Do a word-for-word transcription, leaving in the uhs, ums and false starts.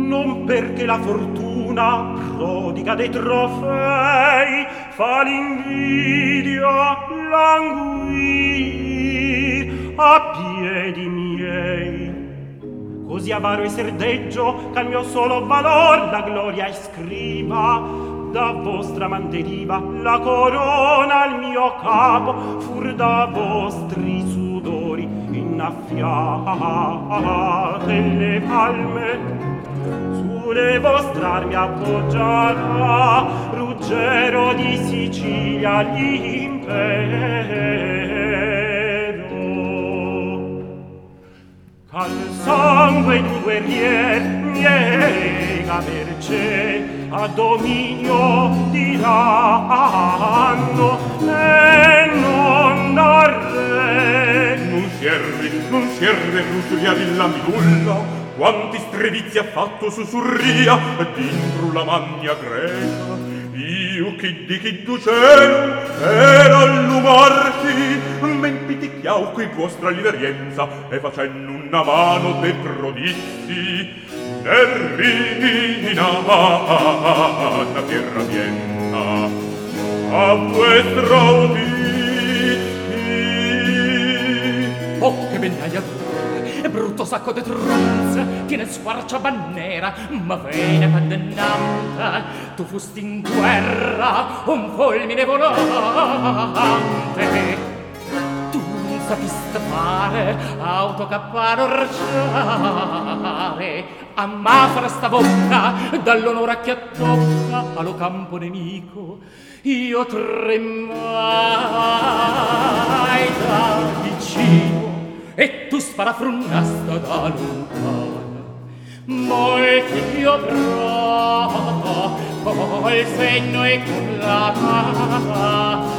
non perché la fortuna prodiga dei trofei fa l'invidia languir a piedi miei. Così avaro e serdeggio ch'al mio solo valor la gloria iscriva. Da vostra man deriva la corona al mio capo, fur da vostri sudori innaffiate le palme. Sulle vostre armi appoggiarà Ruggero di Sicilia l'impero. C'al sangue d'un guerrier niega mercé a dominio diranno e non da re. Non si erri, non si erri, Ruslia villa nulla, quanti strevizi ha fatto sussurria dentro la magna greca. Io chi di chi tu cielo era l'umarti, men piticchiau qui vostra liverienza e facendo una mano de prodizi. Nerina da terra vienta a vuestra udizi. Oh, che bell'aia e brutto sacco de trunza che ne squarcia bannera, ma vene pandennanta tu fusti in guerra un fulmine volante. Tu non sapiste fare autocappare orciare, a mafra sta bocca dall'onore a chi attocca allo campo nemico. Io tremai da vicino e tu sparafrunnasta da lontano. Molti io provo col senno e con la